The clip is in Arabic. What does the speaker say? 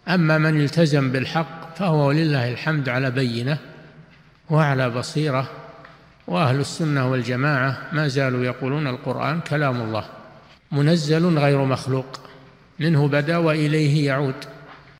أما من التزم بالحق فهو ولله الحمد على بينة وعلى بصيرة. وأهل السنة والجماعة ما زالوا يقولون القرآن كلام الله منزل غير مخلوق، منه بدأ وإليه يعود.